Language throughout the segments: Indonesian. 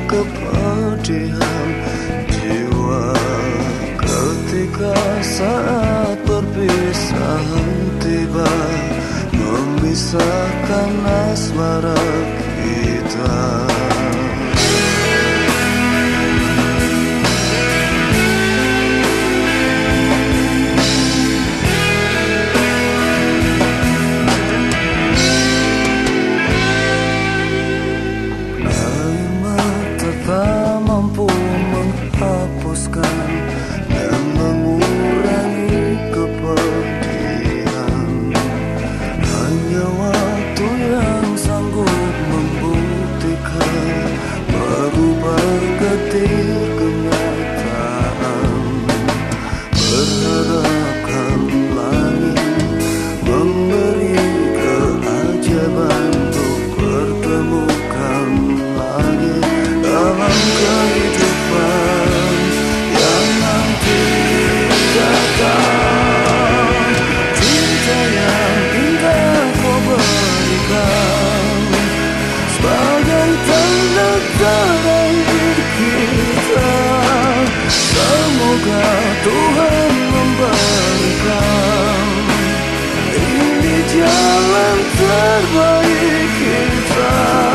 kepedihan jiwa ketika saat perpisahan tiba, memisahkan asmara kita. Dan mengurangi kepedihan, hanya waktu yang sanggup membuktikan, merubah getir kenyataan. Berharapkan langit memberi keajaiban untuk pertemukan lagi dalam kehidupan yang nanti datang. Cinta yang indah kau berikan sebagai tanda terakhir kita. Semoga Tuhan memberikan ini jalan terbaik kita.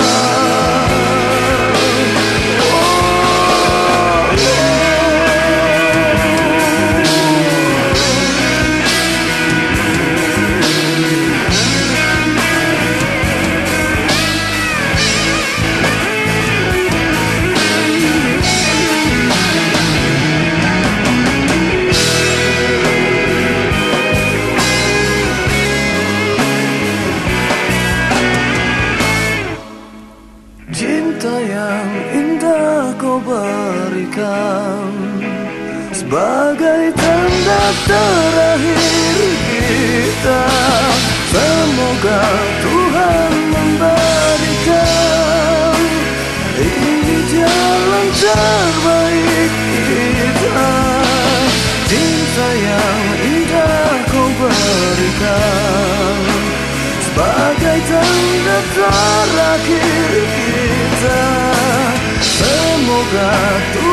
Cinta yang indah kau berikan sebagai tanda terakhir kita. Semoga Tuhan memberikan ini jalan terbaik kita. Cinta yang indah kau berikan sebagai tanda terakhir kita. Semoga Tuhan